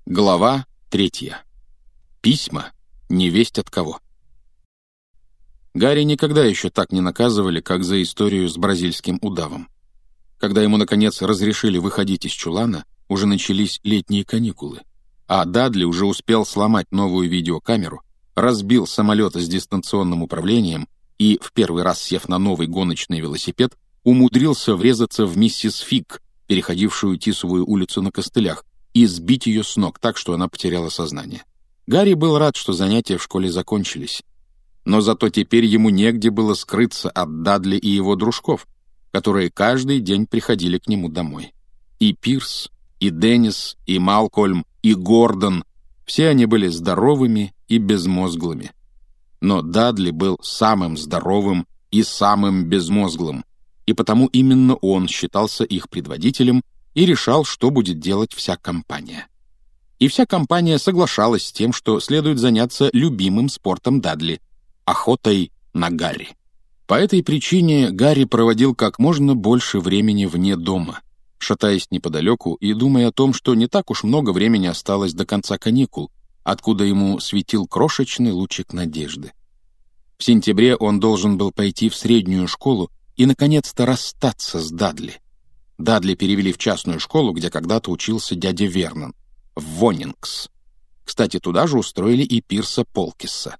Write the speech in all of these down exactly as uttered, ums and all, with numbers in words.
Глава третья. Письма. Невесть от кого. Гарри никогда еще так не наказывали, как за историю с бразильским удавом. Когда ему, наконец, разрешили выходить из чулана, уже начались летние каникулы, а Дадли уже успел сломать новую видеокамеру, разбил самолет с дистанционным управлением и, в первый раз сев на новый гоночный велосипед, умудрился врезаться в миссис Фиг, переходившую Тисовую улицу на костылях, и сбить ее с ног так, что она потеряла сознание. Гарри был рад, что занятия в школе закончились. Но зато теперь ему негде было скрыться от Дадли и его дружков, которые каждый день приходили к нему домой. И Пирс, и Деннис, и Малкольм, и Гордон — все они были здоровыми и безмозглыми. Но Дадли был самым здоровым и самым безмозглым, и потому именно он считался их предводителем и решал, что будет делать вся компания. И вся компания соглашалась с тем, что следует заняться любимым спортом Дадли — охотой на Гарри. По этой причине Гарри проводил как можно больше времени вне дома, шатаясь неподалеку и думая о том, что не так уж много времени осталось до конца каникул, откуда ему светил крошечный лучик надежды. В сентябре он должен был пойти в среднюю школу и, наконец-то, расстаться с Дадли. Дадли перевели в частную школу, где когда-то учился дядя Вернон, в Вонингс. Кстати, туда же устроили и Пирса Полкисса.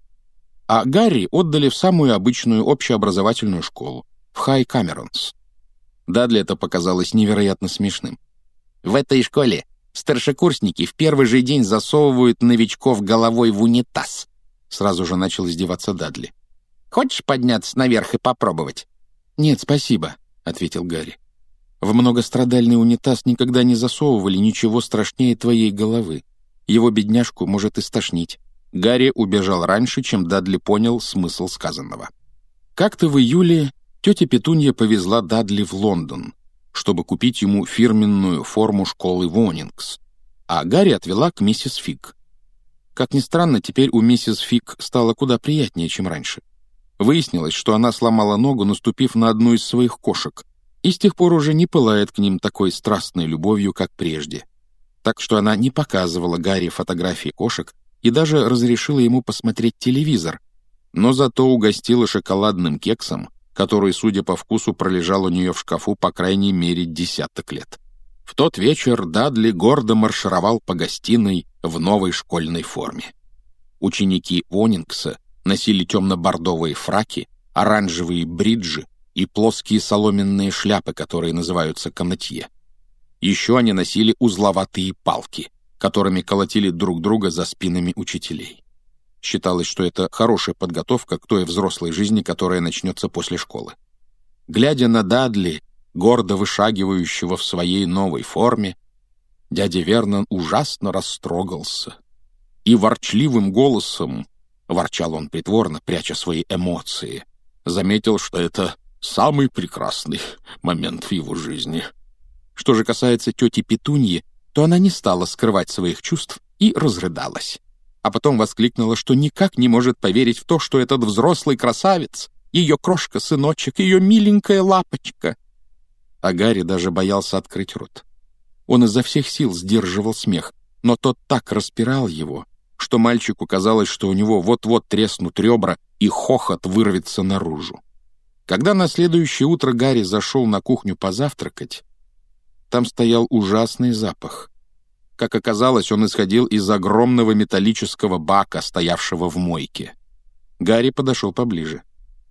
А Гарри отдали в самую обычную общеобразовательную школу, в Хай Камеронс. Дадли это показалось невероятно смешным. «В этой школе старшекурсники в первый же день засовывают новичков головой в унитаз», сразу же начал издеваться Дадли. «Хочешь подняться наверх и попробовать?» «Нет, спасибо», — ответил Гарри. «В многострадальный унитаз никогда не засовывали ничего страшнее твоей головы. Его бедняжку может и стошнить». Гарри убежал раньше, чем Дадли понял смысл сказанного. Как-то в июле тетя Петунья повезла Дадли в Лондон, чтобы купить ему фирменную форму школы Вонингс, а Гарри отвела к миссис Фиг. Как ни странно, теперь у миссис Фиг стало куда приятнее, чем раньше. Выяснилось, что она сломала ногу, наступив на одну из своих кошек, и с тех пор уже не пылает к ним такой страстной любовью, как прежде. Так что она не показывала Гарри фотографии кошек и даже разрешила ему посмотреть телевизор, но зато угостила шоколадным кексом, который, судя по вкусу, пролежал у нее в шкафу по крайней мере десяток лет. В тот вечер Дадли гордо маршировал по гостиной в новой школьной форме. Ученики Вонингса носили темно-бордовые фраки, оранжевые бриджи и плоские соломенные шляпы, которые называются канатье. Еще они носили узловатые палки, которыми колотили друг друга за спинами учителей. Считалось, что это хорошая подготовка к той взрослой жизни, которая начнется после школы. Глядя на Дадли, гордо вышагивающего в своей новой форме, дядя Вернон ужасно растрогался. И ворчливым голосом, ворчал он притворно, пряча свои эмоции, заметил, что это самый прекрасный момент в его жизни. Что же касается тети Петуньи, то она не стала скрывать своих чувств и разрыдалась. А потом воскликнула, что никак не может поверить в то, что этот взрослый красавец, ее крошка-сыночек, ее миленькая лапочка. А Гарри даже боялся открыть рот. Он изо всех сил сдерживал смех, но тот так распирал его, что мальчику казалось, что у него вот-вот треснут ребра и хохот вырвется наружу. Когда на следующее утро Гарри зашел на кухню позавтракать, там стоял ужасный запах. Как оказалось, он исходил из огромного металлического бака, стоявшего в мойке. Гарри подошел поближе.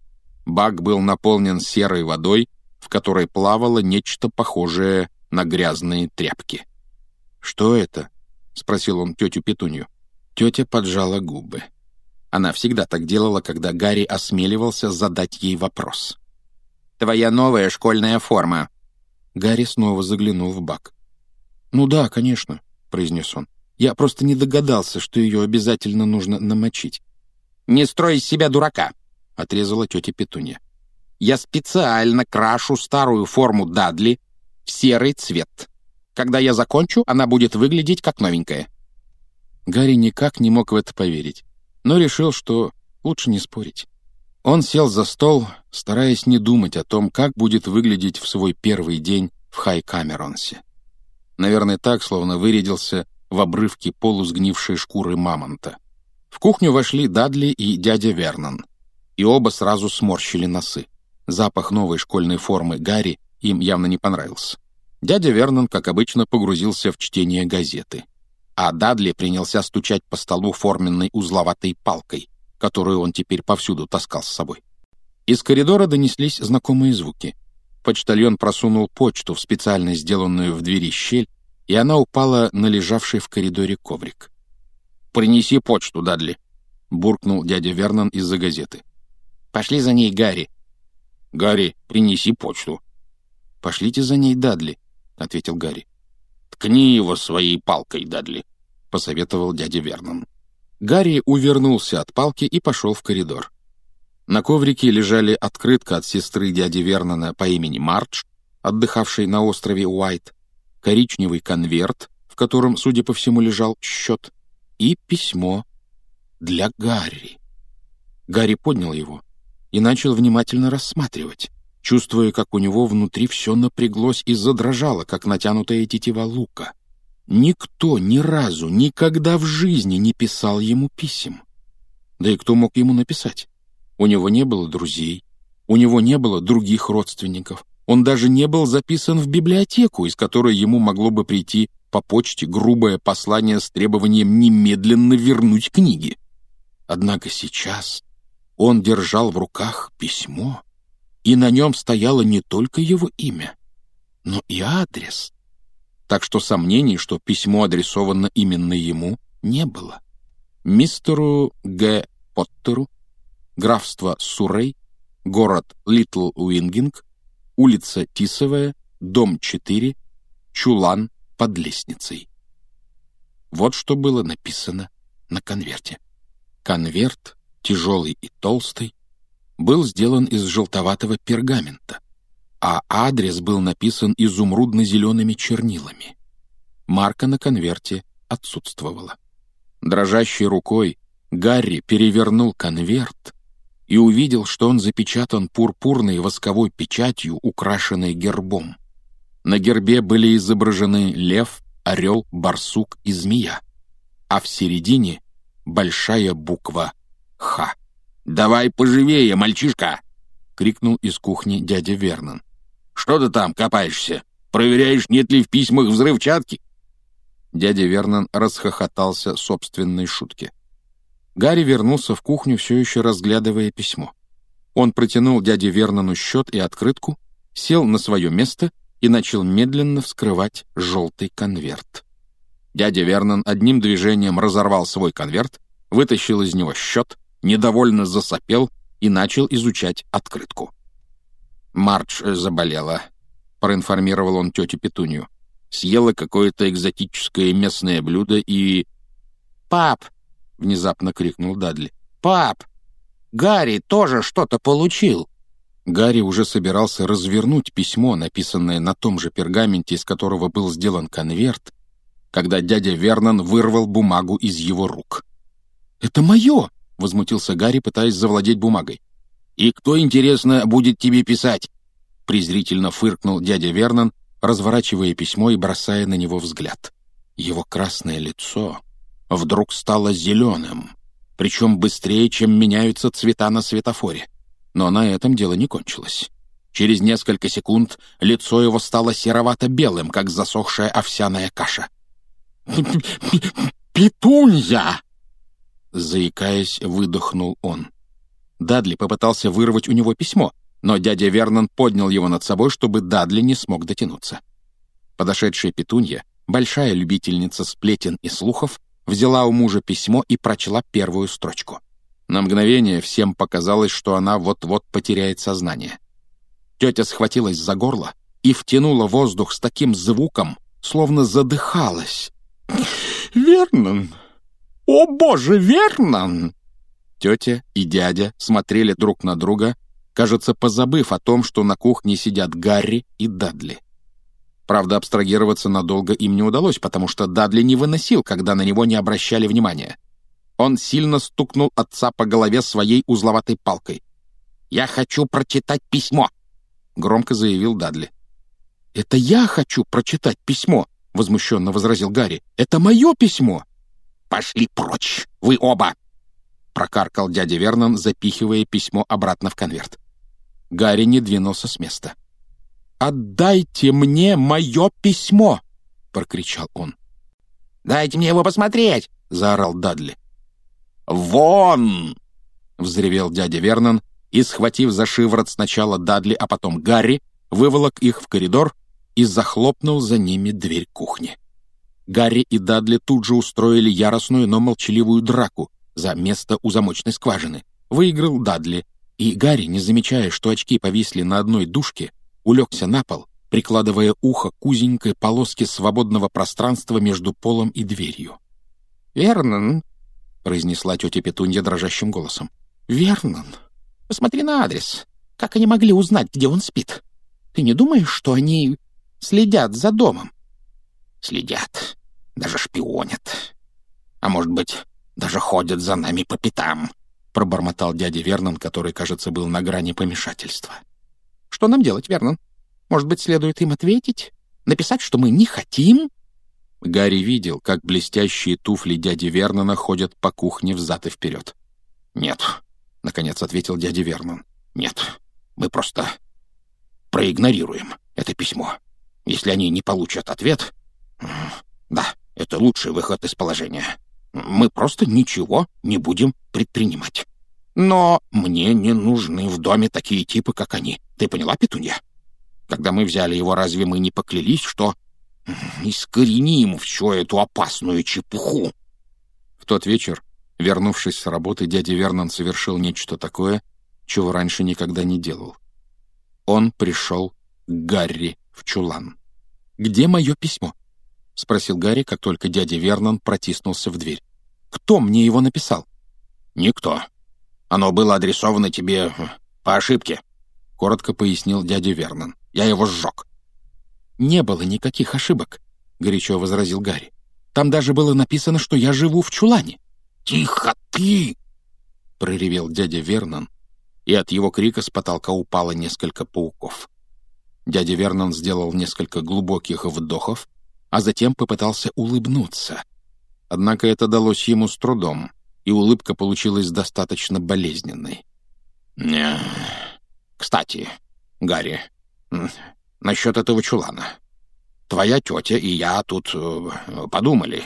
Бак был наполнен серой водой, в которой плавало нечто похожее на грязные тряпки. «Что это?» — спросил он тетю Петунью. Тетя поджала губы. Она всегда так делала, когда Гарри осмеливался задать ей вопрос. «Твоя новая школьная форма». Гарри снова заглянул в бак. «Ну да, конечно», — произнес он. «Я просто не догадался, что ее обязательно нужно намочить». «Не строй из себя дурака», — отрезала тетя Петунья. «Я специально крашу старую форму Дадли в серый цвет. Когда я закончу, она будет выглядеть как новенькая». Гарри никак не мог в это поверить, но решил, что лучше не спорить. Он сел за стол, стараясь не думать о том, как будет выглядеть в свой первый день в Хай Камеронсе. Наверное, так, словно вырядился в обрывке полусгнившей шкуры мамонта. В кухню вошли Дадли и дядя Вернон, и оба сразу сморщили носы. Запах новой школьной формы Гарри им явно не понравился. Дядя Вернон, как обычно, погрузился в чтение газеты, а Дадли принялся стучать по столу форменной узловатой палкой, которую он теперь повсюду таскал с собой. Из коридора донеслись знакомые звуки. Почтальон просунул почту в специально сделанную в двери щель, и она упала на лежавший в коридоре коврик. «Принеси почту, Дадли», — буркнул дядя Вернон из-за газеты. «Пошли за ней, Гарри». «Гарри, принеси почту». «Пошлите за ней, Дадли», — ответил Гарри. «Ткни его своей палкой, Дадли», — посоветовал дядя Вернон. Гарри увернулся от палки и пошел в коридор. На коврике лежали открытка от сестры дяди Вернона по имени Мардж, отдыхавшей на острове Уайт, коричневый конверт, в котором, судя по всему, лежал счет, и письмо для Гарри. Гарри поднял его и начал внимательно рассматривать, чувствуя, как у него внутри все напряглось и задрожало, как натянутая тетива лука. Никто ни разу, никогда в жизни не писал ему писем. Да и кто мог ему написать? У него не было друзей, у него не было других родственников, он даже не был записан в библиотеку, из которой ему могло бы прийти по почте грубое послание с требованием немедленно вернуть книги. Однако сейчас он держал в руках письмо, и на нем стояло не только его имя, но и адрес. Так что сомнений, что письмо адресовано именно ему, не было. Мистеру Г. Поттеру, графство Суррей, город Литл Уингинг, улица Тисовая, дом четыре, чулан под лестницей. Вот что было написано на конверте. Конверт, тяжелый и толстый, был сделан из желтоватого пергамента, а адрес был написан изумрудно-зелеными чернилами. Марка на конверте отсутствовала. Дрожащей рукой Гарри перевернул конверт и увидел, что он запечатан пурпурной восковой печатью, украшенной гербом. На гербе были изображены лев, орел, барсук и змея, а в середине большая буква «Х». «Давай поживее, мальчишка!» — крикнул из кухни дядя Вернон. «Что ты там копаешься? Проверяешь, нет ли в письмах взрывчатки?» Дядя Вернон расхохотался собственной шутке. Гарри вернулся в кухню, все еще разглядывая письмо. Он протянул дяде Вернону счет и открытку, сел на свое место и начал медленно вскрывать желтый конверт. Дядя Вернон одним движением разорвал свой конверт, вытащил из него счет, недовольно засопел и начал изучать открытку. «Мардж заболела», — проинформировал он тетю Петунью. «Съела какое-то экзотическое местное блюдо и...» «Пап!» — внезапно крикнул Дадли. «Пап! Гарри тоже что-то получил!» Гарри уже собирался развернуть письмо, написанное на том же пергаменте, из которого был сделан конверт, когда дядя Вернон вырвал бумагу из его рук. «Это мое!» — возмутился Гарри, пытаясь завладеть бумагой. «И кто, интересно, будет тебе писать?» — презрительно фыркнул дядя Вернон, разворачивая письмо и бросая на него взгляд. Его красное лицо вдруг стало зеленым, причем быстрее, чем меняются цвета на светофоре. Но на этом дело не кончилось. Через несколько секунд лицо его стало серовато-белым, как засохшая овсяная каша. «Петунья!» Заикаясь, выдохнул он. Дадли попытался вырвать у него письмо, но дядя Вернон поднял его над собой, чтобы Дадли не смог дотянуться. Подошедшая Петунья, большая любительница сплетен и слухов, взяла у мужа письмо и прочла первую строчку. На мгновение всем показалось, что она вот-вот потеряет сознание. Тетя схватилась за горло и втянула воздух с таким звуком, словно задыхалась. «Вернон! О, боже, Вернон!» Тетя и дядя смотрели друг на друга, кажется, позабыв о том, что на кухне сидят Гарри и Дадли. Правда, абстрагироваться надолго им не удалось, потому что Дадли не выносил, когда на него не обращали внимания. Он сильно стукнул отца по голове своей узловатой палкой. «Я хочу прочитать письмо», — громко заявил Дадли. «Это я хочу прочитать письмо», — возмущенно возразил Гарри. «Это мое письмо!» «Пошли прочь, вы оба!» — прокаркал дядя Вернон, запихивая письмо обратно в конверт. Гарри не двинулся с места. «Отдайте мне мое письмо!» — прокричал он. «Дайте мне его посмотреть!» — заорал Дадли. «Вон!» — взревел дядя Вернон и, схватив за шиворот сначала Дадли, а потом Гарри, выволок их в коридор и захлопнул за ними дверь кухни. Гарри и Дадли тут же устроили яростную, но молчаливую драку за место у замочной скважины. Выиграл Дадли, и Гарри, не замечая, что очки повисли на одной дужке, улегся на пол, прикладывая ухо к узенькой полоске свободного пространства между полом и дверью. «Вернон», — произнесла тетя Петунья дрожащим голосом, — «Вернон, посмотри на адрес. Как они могли узнать, где он спит? Ты не думаешь, что они следят за домом?» «Следят, даже шпионят. А может быть, даже ходят за нами по пятам», — пробормотал дядя Вернон, который, кажется, был на грани помешательства. «Что нам делать, Вернон? Может быть, следует им ответить? Написать, что мы не хотим?» Гарри видел, как блестящие туфли дяди Вернона ходят по кухне взад и вперед. «Нет», — наконец ответил дядя Вернон. «Нет, мы просто проигнорируем это письмо. Если они не получат ответ... Да, это лучший выход из положения. Мы просто ничего не будем предпринимать. Но мне не нужны в доме такие типы, как они. Ты поняла, Петунья? Когда мы взяли его, разве мы не поклялись, что искореним всю эту опасную чепуху?» В тот вечер, вернувшись с работы, дядя Вернон совершил нечто такое, чего раньше никогда не делал. Он пришел к Гарри в чулан. «Где мое письмо?» — спросил Гарри, как только дядя Вернон протиснулся в дверь. «Кто мне его написал?» «Никто. Оно было адресовано тебе по ошибке», — коротко пояснил дядя Вернон. «Я его сжег». «Не было никаких ошибок», — горячо возразил Гарри. «Там даже было написано, что я живу в чулане». «Тихо ты!» — проревел дядя Вернон, и от его крика с потолка упало несколько пауков. Дядя Вернон сделал несколько глубоких вдохов, а затем попытался улыбнуться. Однако это далось ему с трудом, и улыбка получилась достаточно болезненной. «Кстати, Гарри, насчет этого чулана. Твоя тетя и я тут подумали.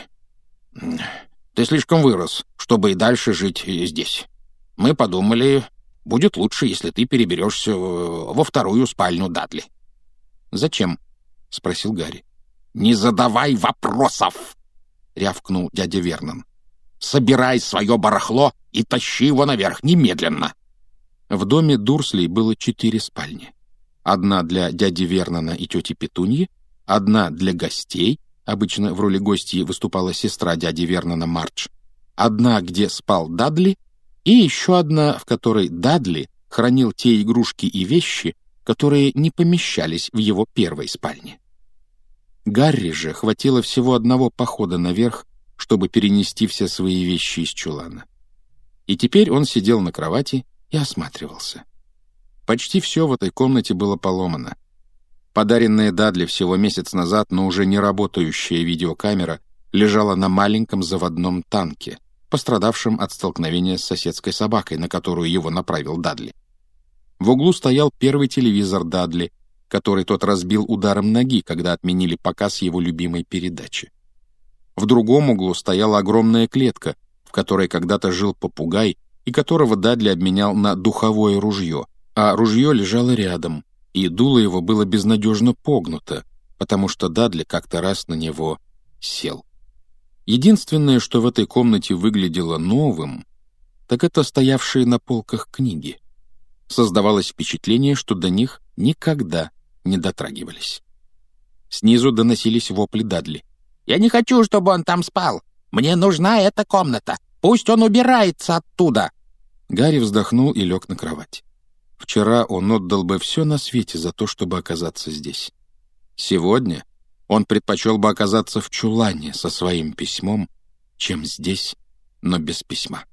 Ты слишком вырос, чтобы и дальше жить здесь. Мы подумали, будет лучше, если ты переберешься во вторую спальню Дадли». «Зачем?» — спросил Гарри. «Не задавай вопросов!» — рявкнул дядя Вернон. «Собирай свое барахло и тащи его наверх немедленно!» В доме Дурслей было четыре спальни. Одна для дяди Вернона и тети Петуньи, одна для гостей, обычно в роли гостьи выступала сестра дяди Вернона Мардж, одна, где спал Дадли, и еще одна, в которой Дадли хранил те игрушки и вещи, которые не помещались в его первой спальне. Гарри же хватило всего одного похода наверх, чтобы перенести все свои вещи из чулана. И теперь он сидел на кровати и осматривался. Почти все в этой комнате было поломано. Подаренная Дадли всего месяц назад, но уже не работающая видеокамера лежала на маленьком заводном танке, пострадавшем от столкновения с соседской собакой, на которую его направил Дадли. В углу стоял первый телевизор Дадли, который тот разбил ударом ноги, когда отменили показ его любимой передачи. В другом углу стояла огромная клетка, в которой когда-то жил попугай, и которого Дадли обменял на духовое ружье, а ружье лежало рядом, и дуло его было безнадежно погнуто, потому что Дадли как-то раз на него сел. Единственное, что в этой комнате выглядело новым, так это стоявшие на полках книги. Создавалось впечатление, что до них никогда не дотрагивались. Снизу доносились вопли Дадли. «Я не хочу, чтобы он там спал! Мне нужна эта комната! Пусть он убирается оттуда!» Гарри вздохнул и лег на кровать. Вчера он отдал бы все на свете за то, чтобы оказаться здесь. Сегодня он предпочел бы оказаться в чулане со своим письмом, чем здесь, но без письма.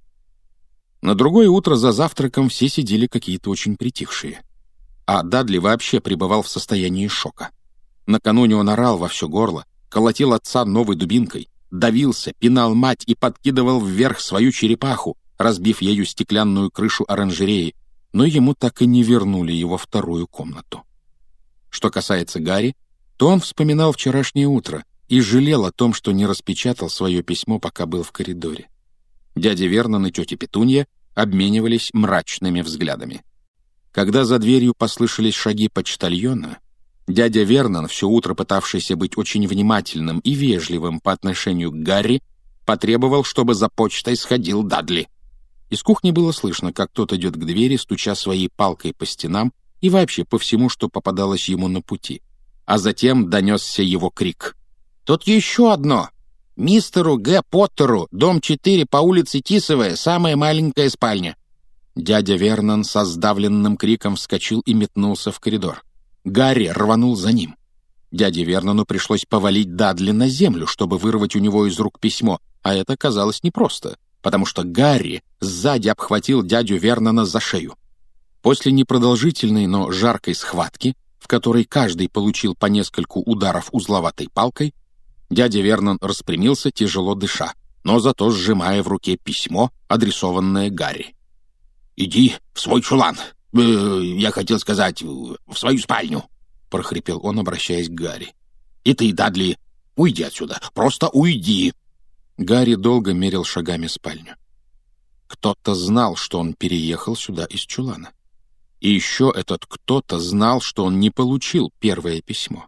На другое утро за завтраком все сидели какие-то очень притихшие. А Дадли вообще пребывал в состоянии шока. Накануне он орал во все горло, колотил отца новой дубинкой, давился, пинал мать и подкидывал вверх свою черепаху, разбив ею стеклянную крышу оранжереи, но ему так и не вернули его вторую комнату. Что касается Гарри, то он вспоминал вчерашнее утро и жалел о том, что не распечатал свое письмо, пока был в коридоре. Дядя Вернон и тетя Петунья обменивались мрачными взглядами. Когда за дверью послышались шаги почтальона, дядя Вернон, все утро пытавшийся быть очень внимательным и вежливым по отношению к Гарри, потребовал, чтобы за почтой сходил Дадли. Из кухни было слышно, как тот идет к двери, стуча своей палкой по стенам и вообще по всему, что попадалось ему на пути. А затем донесся его крик. «Тут еще одно! Мистеру Г. Поттеру, дом четыре по улице Тисовая, самая маленькая спальня!» Дядя Вернон со сдавленным криком вскочил и метнулся в коридор. Гарри рванул за ним. Дяде Вернону пришлось повалить Дадли на землю, чтобы вырвать у него из рук письмо, а это казалось непросто, потому что Гарри сзади обхватил дядю Вернона за шею. После непродолжительной, но жаркой схватки, в которой каждый получил по нескольку ударов узловатой палкой, дядя Вернон распрямился, тяжело дыша, но зато сжимая в руке письмо, адресованное Гарри. «Иди в свой чулан! Э, я хотел сказать, в свою спальню!» — прохрипел он, обращаясь к Гарри. «И ты, Дадли, уйди отсюда! Просто уйди!» Гарри долго мерил шагами спальню. Кто-то знал, что он переехал сюда из чулана. И еще этот кто-то знал, что он не получил первое письмо.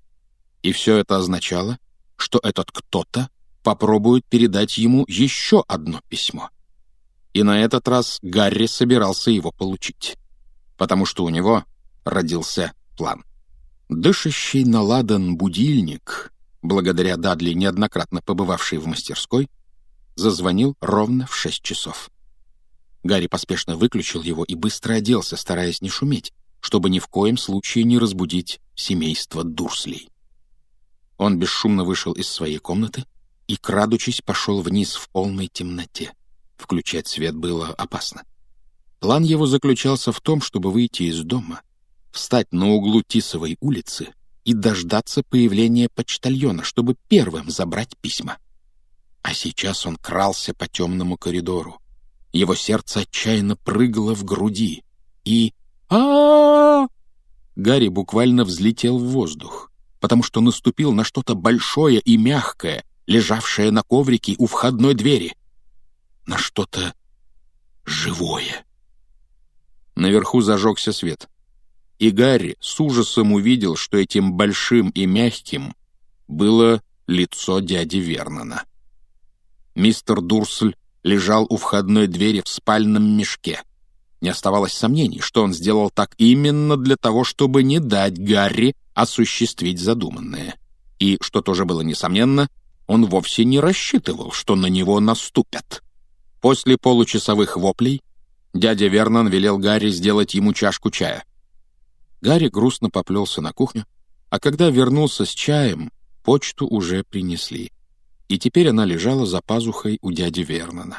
И все это означало, что этот кто-то попробует передать ему еще одно письмо. И на этот раз Гарри собирался его получить, потому что у него родился план. Дышащий на ладан будильник, благодаря Дадли, неоднократно побывавший в мастерской, зазвонил ровно в шесть часов. Гарри поспешно выключил его и быстро оделся, стараясь не шуметь, чтобы ни в коем случае не разбудить семейство Дурслей. Он бесшумно вышел из своей комнаты и, крадучись, пошел вниз в полной темноте. Включать свет было опасно. План его заключался в том, чтобы выйти из дома, встать на углу Тисовой улицы и дождаться появления почтальона, чтобы первым забрать письма. А сейчас он крался по темному коридору. Его сердце отчаянно прыгало в груди. И... а Гарри буквально взлетел в воздух, потому что наступил на что-то большое и мягкое, лежавшее на коврике у входной двери. На что-то живое. Наверху зажегся свет, и Гарри с ужасом увидел, что этим большим и мягким было лицо дяди Вернона. Мистер Дурсль лежал у входной двери в спальном мешке. Не оставалось сомнений, что он сделал так именно для того, чтобы не дать Гарри осуществить задуманное. И, что тоже было несомненно, он вовсе не рассчитывал, что на него наступят. После получасовых воплей дядя Вернон велел Гарри сделать ему чашку чая. Гарри грустно поплелся на кухню, а когда вернулся с чаем, почту уже принесли, и теперь она лежала за пазухой у дяди Вернона.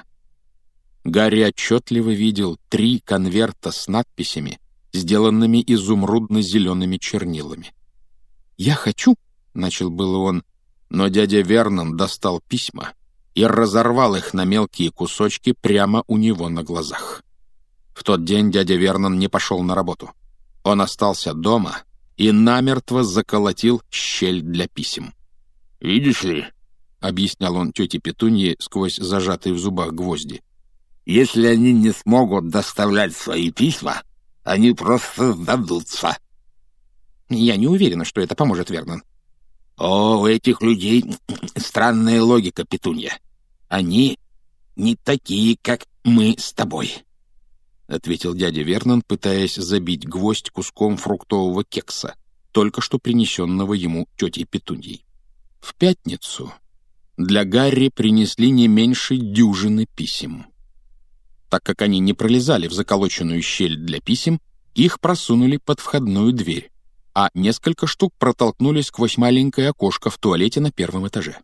Гарри отчетливо видел три конверта с надписями, сделанными изумрудно-зелеными чернилами. «Я хочу», — начал было он, но дядя Вернон достал письма и разорвал их на мелкие кусочки прямо у него на глазах. В тот день дядя Вернон не пошел на работу. Он остался дома и намертво заколотил щель для писем. «Видишь ли», — объяснял он тете Петунье сквозь зажатые в зубах гвозди, «если они не смогут доставлять свои письма, они просто сдадутся». «Я не уверена, что это поможет, Вернон». «О, у этих людей странная логика, Петунья. Они не такие, как мы с тобой», — ответил дядя Вернон, пытаясь забить гвоздь куском фруктового кекса, только что принесенного ему тетей Петуньей. В пятницу для Гарри принесли не меньше дюжины писем. Так как они не пролезали в заколоченную щель для писем, их просунули под входную дверь, а несколько штук протолкнулись сквозь маленькое окошко в туалете на первом этаже.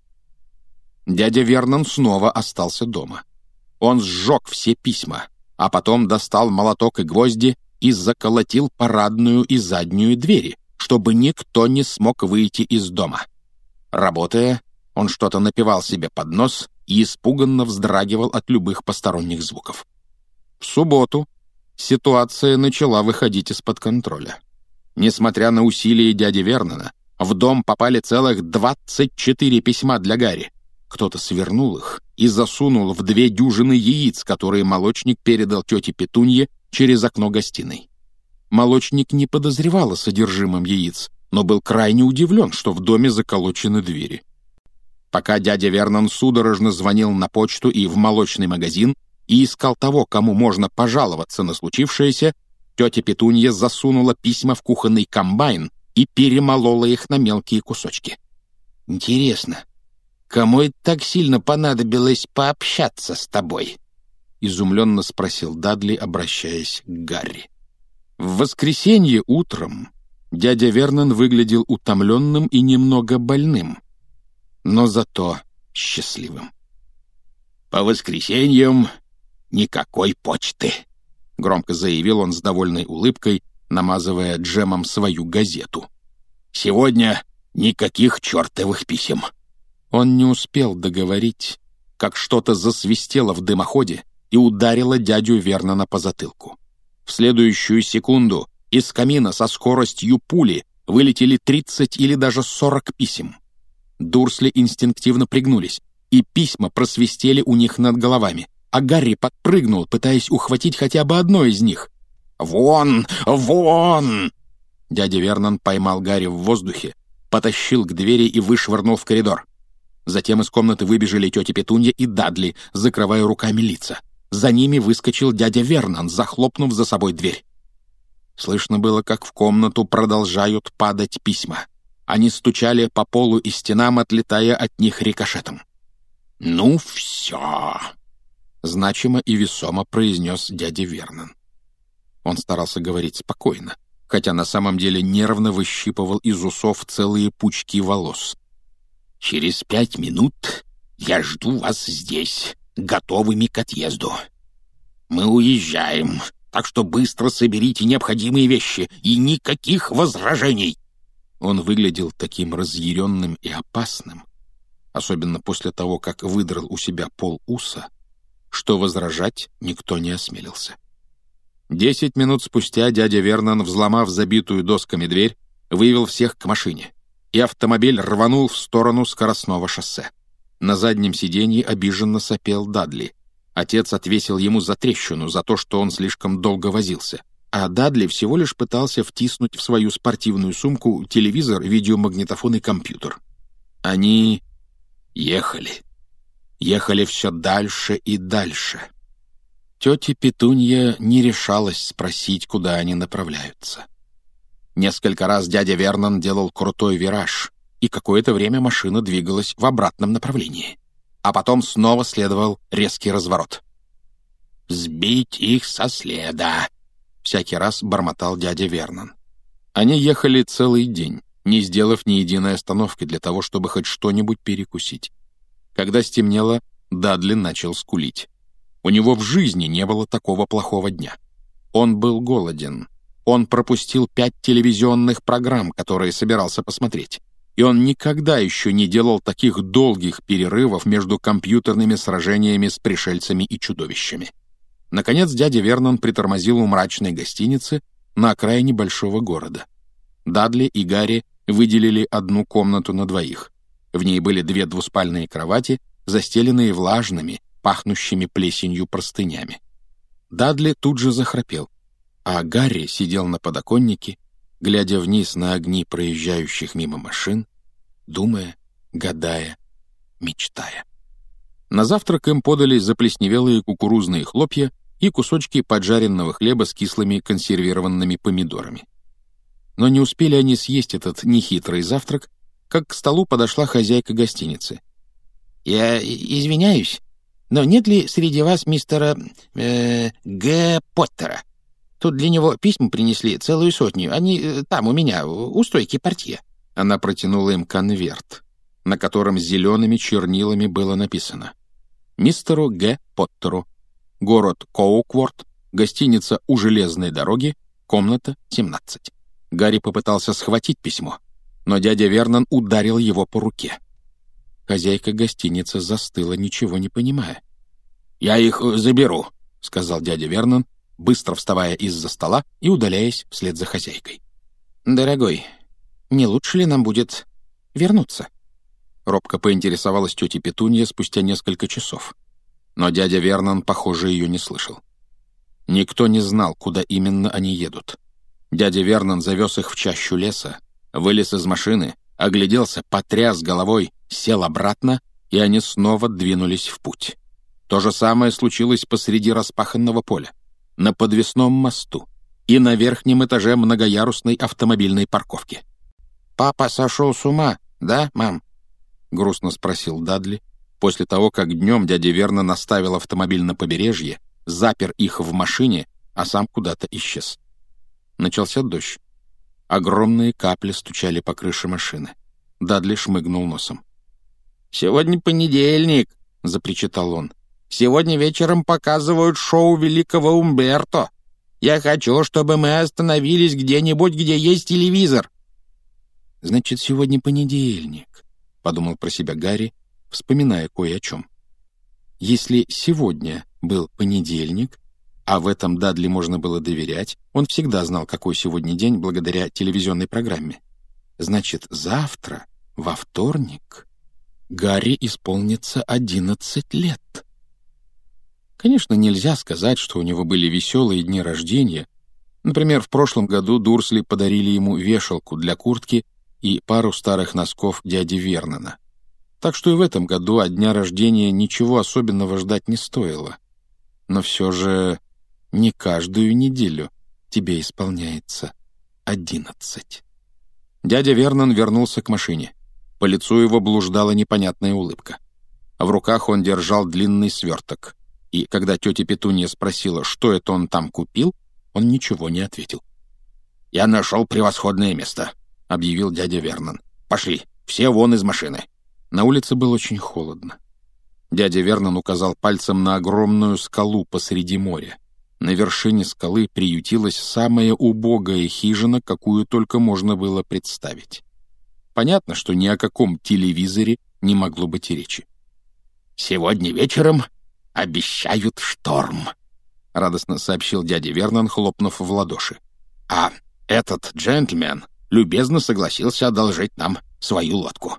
Дядя Вернон снова остался дома. Он сжег все письма, а потом достал молоток и гвозди и заколотил парадную и заднюю двери, чтобы никто не смог выйти из дома. Работая, он что-то напевал себе под нос и испуганно вздрагивал от любых посторонних звуков. В субботу ситуация начала выходить из-под контроля. Несмотря на усилия дяди Вернона, в дом попали целых двадцать четыре письма для Гарри. Кто-то свернул их и засунул в две дюжины яиц, которые молочник передал тете Петунье через окно гостиной. Молочник не подозревал о содержимом яиц, но был крайне удивлен, что в доме заколочены двери. Пока дядя Вернон судорожно звонил на почту и в молочный магазин и искал того, кому можно пожаловаться на случившееся, тетя Петунья засунула письма в кухонный комбайн и перемолола их на мелкие кусочки. «Интересно, кому это так сильно понадобилось пообщаться с тобой?» — изумленно спросил Дадли, обращаясь к Гарри. В воскресенье утром дядя Вернон выглядел утомленным и немного больным, но зато счастливым. «По воскресеньям никакой почты», — громко заявил он с довольной улыбкой, намазывая джемом свою газету. «Сегодня никаких чертовых писем». Он не успел договорить, как что-то засвистело в дымоходе и ударило дядю Вернона по затылку. В следующую секунду из камина со скоростью пули вылетели тридцать или даже сорок писем. Дурсли инстинктивно пригнулись, и письма просвистели у них над головами, а Гарри подпрыгнул, пытаясь ухватить хотя бы одно из них. «Вон! Вон!» Дядя Вернон поймал Гарри в воздухе, потащил к двери и вышвырнул в коридор. Затем из комнаты выбежали тетя Петунья и Дадли, закрывая руками лица. За ними выскочил дядя Вернон, захлопнув за собой дверь. Слышно было, как в комнату продолжают падать письма. Они стучали по полу и стенам, отлетая от них рикошетом. «Ну все!» — значимо и весомо произнес дядя Вернон. Он старался говорить спокойно, хотя на самом деле нервно выщипывал из усов целые пучки волос. «Через пять минут я жду вас здесь, готовыми к отъезду. Мы уезжаем, так что быстро соберите необходимые вещи и никаких возражений». Он выглядел таким разъяренным и опасным, особенно после того, как выдрал у себя пол уса, что возражать никто не осмелился. Десять минут спустя дядя Вернон, взломав забитую досками дверь, вывел всех к машине, и автомобиль рванул в сторону скоростного шоссе. На заднем сиденье обиженно сопел Дадли. Отец отвесил ему затрещину за то, что он слишком долго возился, а Дадли всего лишь пытался втиснуть в свою спортивную сумку телевизор, видеомагнитофон и компьютер. Они ехали. Ехали все дальше и дальше. Тетя Петунья не решалась спросить, куда они направляются. Несколько раз дядя Вернон делал крутой вираж, и какое-то время машина двигалась в обратном направлении. А потом снова следовал резкий разворот. «Сбить их со следа!» — всякий раз бормотал дядя Вернон. Они ехали целый день, не сделав ни единой остановки для того, чтобы хоть что-нибудь перекусить. Когда стемнело, Дадли начал скулить. У него в жизни не было такого плохого дня. Он был голоден. Он пропустил пять телевизионных программ, которые собирался посмотреть. И он никогда еще не делал таких долгих перерывов между компьютерными сражениями с пришельцами и чудовищами. Наконец дядя Вернон притормозил у мрачной гостиницы на окраине большого города. Дадли и Гарри выделили одну комнату на двоих. В ней были две двуспальные кровати, застеленные влажными, пахнущими плесенью простынями. Дадли тут же захрапел, а Гарри сидел на подоконнике, глядя вниз на огни проезжающих мимо машин, думая, гадая, мечтая. На завтрак им подали заплесневелые кукурузные хлопья и кусочки поджаренного хлеба с кислыми консервированными помидорами. Но не успели они съесть этот нехитрый завтрак, как к столу подошла хозяйка гостиницы. «Я извиняюсь, но нет ли среди вас мистера э, Г. Поттера? Тут для него письма принесли целую сотню. Они э, там у меня, у стойки портье». Она протянула им конверт, на котором зелеными чернилами было написано: «Мистеру Г. Поттеру. Город Коукворт. Гостиница у железной дороги. Комната семнадцать». Гарри попытался схватить письмо, но дядя Вернон ударил его по руке. Хозяйка гостиницы застыла, ничего не понимая. «Я их заберу», — сказал дядя Вернон, быстро вставая из-за стола и удаляясь вслед за хозяйкой. «Дорогой, не лучше ли нам будет вернуться?» Робко поинтересовалась тетя Петунья спустя несколько часов. Но дядя Вернон, похоже, ее не слышал. Никто не знал, куда именно они едут. Дядя Вернон завез их в чащу леса, вылез из машины, огляделся, потряс головой, сел обратно, и они снова двинулись в путь. То же самое случилось посреди распаханного поля, на подвесном мосту и на верхнем этаже многоярусной автомобильной парковки. «Папа сошел с ума, да, мам?» — грустно спросил Дадли, после того, как днем дядя Вернон оставил автомобиль на побережье, запер их в машине, а сам куда-то исчез. Начался дождь. Огромные капли стучали по крыше машины. Дадли шмыгнул носом. «Сегодня понедельник», — запричитал он. «Сегодня вечером показывают шоу великого Умберто. Я хочу, чтобы мы остановились где-нибудь, где есть телевизор». «Значит, сегодня понедельник», — подумал про себя Гарри, вспоминая кое о чем. Если сегодня был понедельник, а в этом Дадли можно было доверять, он всегда знал, какой сегодня день благодаря телевизионной программе. Значит, завтра, во вторник, Гарри исполнится одиннадцать лет. Конечно, нельзя сказать, что у него были веселые дни рождения. Например, в прошлом году Дурсли подарили ему вешалку для куртки и пару старых носков дяди Вернона. Так что и в этом году от дня рождения ничего особенного ждать не стоило. Но все же не каждую неделю тебе исполняется одиннадцать. Дядя Вернон вернулся к машине. По лицу его блуждала непонятная улыбка. В руках он держал длинный сверток. И когда тетя Петунья спросила, что это он там купил, он ничего не ответил. «Я нашел превосходное место», — объявил дядя Вернон. «Пошли, все вон из машины». На улице было очень холодно. Дядя Вернон указал пальцем на огромную скалу посреди моря. На вершине скалы приютилась самая убогая хижина, какую только можно было представить. Понятно, что ни о каком телевизоре не могло быть и речи. «Сегодня вечером обещают шторм», — радостно сообщил дядя Вернон, хлопнув в ладоши. «А этот джентльмен любезно согласился одолжить нам свою лодку».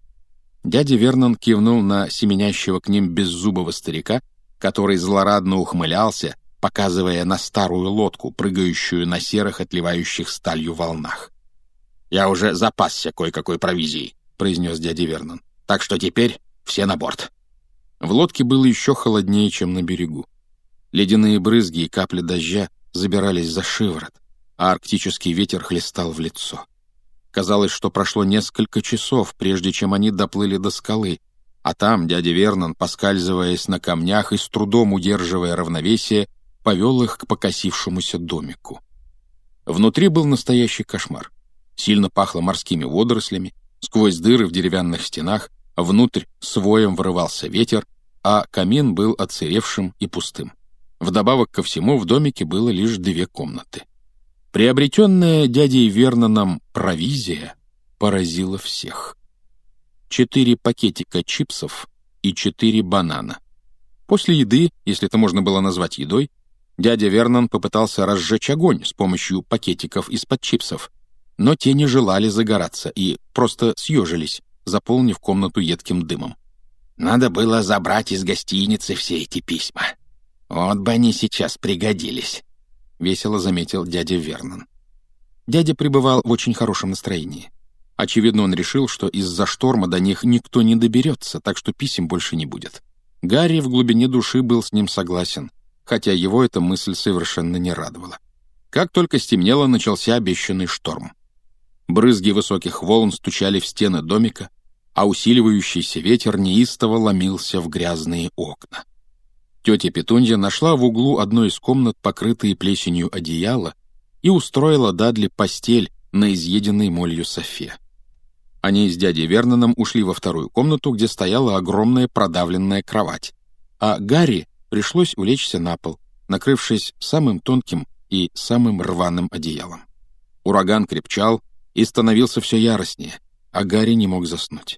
Дядя Вернон кивнул на семенящего к ним беззубого старика, который злорадно ухмылялся, показывая на старую лодку, прыгающую на серых, отливающих сталью волнах. «Я уже запасся кое-какой провизией», — произнес дядя Вернон. «Так что теперь все на борт». В лодке было еще холоднее, чем на берегу. Ледяные брызги и капли дождя забирались за шиворот, а арктический ветер хлестал в лицо. Казалось, что прошло несколько часов, прежде чем они доплыли до скалы, а там дядя Вернон, поскальзываясь на камнях и с трудом удерживая равновесие, повел их к покосившемуся домику. Внутри был настоящий кошмар. Сильно пахло морскими водорослями, сквозь дыры в деревянных стенах внутрь с воем врывался ветер, а камин был отсыревшим и пустым. Вдобавок ко всему в домике было лишь две комнаты. Приобретенная дядей Верноном провизия поразила всех. Четыре пакетика чипсов и четыре банана. После еды, если это можно было назвать едой, дядя Вернон попытался разжечь огонь с помощью пакетиков из-под чипсов, но те не желали загораться и просто съежились, заполнив комнату едким дымом. «Надо было забрать из гостиницы все эти письма. Вот бы они сейчас пригодились», — весело заметил дядя Вернон. Дядя пребывал в очень хорошем настроении. Очевидно, он решил, что из-за шторма до них никто не доберется, так что писем больше не будет. Гарри в глубине души был с ним согласен, хотя его эта мысль совершенно не радовала. Как только стемнело, начался обещанный шторм. Брызги высоких волн стучали в стены домика, а усиливающийся ветер неистово ломился в грязные окна. Тетя Петунья нашла в углу одной из комнат покрытые плесенью одеяло и устроила Дадли постель на изъеденной молью софе. Они с дядей Верноном ушли во вторую комнату, где стояла огромная продавленная кровать, а Гарри пришлось улечься на пол, накрывшись самым тонким и самым рваным одеялом. Ураган крепчал и становился все яростнее, а Гарри не мог заснуть.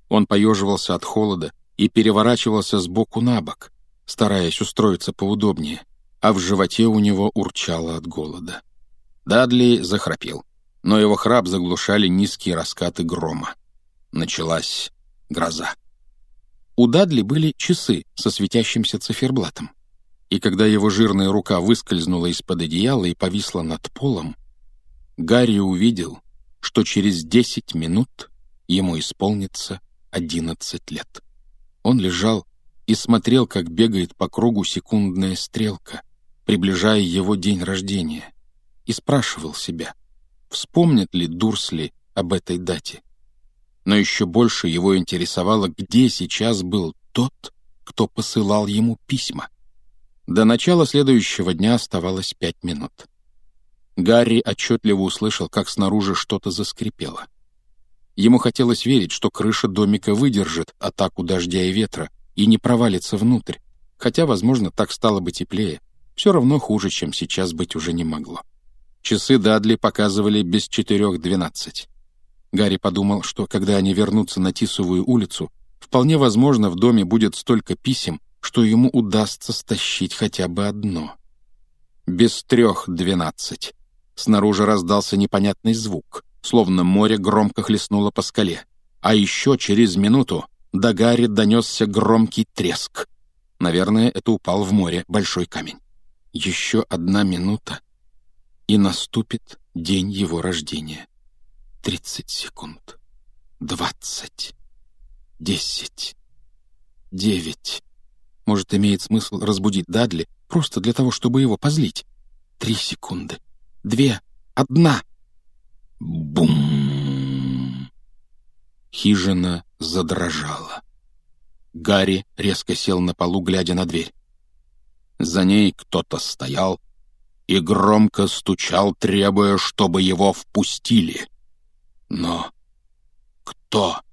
Он поеживался от холода и переворачивался с боку на бок, стараясь устроиться поудобнее, а в животе у него урчало от голода. Дадли захрапел, но его храп заглушали низкие раскаты грома. Началась гроза. У Дадли были часы со светящимся циферблатом, и когда его жирная рука выскользнула из-под одеяла и повисла над полом, Гарри увидел, что через десять минут ему исполнится одиннадцать лет. Он лежал и смотрел, как бегает по кругу секундная стрелка, приближая его день рождения, и спрашивал себя, вспомнит ли Дурсли об этой дате. Но еще больше его интересовало, где сейчас был тот, кто посылал ему письма. До начала следующего дня оставалось пять минут. Гарри отчетливо услышал, как снаружи что-то заскрипело. Ему хотелось верить, что крыша домика выдержит атаку дождя и ветра и не провалится внутрь, хотя, возможно, так стало бы теплее. Все равно хуже, чем сейчас быть уже не могло. Часы Дадли показывали без четырех двенадцать. Гарри подумал, что когда они вернутся на Тисовую улицу, вполне возможно, в доме будет столько писем, что ему удастся стащить хотя бы одно. Без трех двенадцать. Снаружи раздался непонятный звук, словно море громко хлестнуло по скале. А еще через минуту до Гарри донесся громкий треск. Наверное, это упал в море большой камень. Еще одна минута, и наступит день его рождения. Тридцать секунд. Двадцать. Десять. Девять. Может, имеет смысл разбудить Дадли просто для того, чтобы его позлить. Три секунды. Две. Одна. Бум! Хижина задрожала. Гарри резко сел на полу, глядя на дверь. За ней кто-то стоял и громко стучал, требуя, чтобы его впустили. Но кто?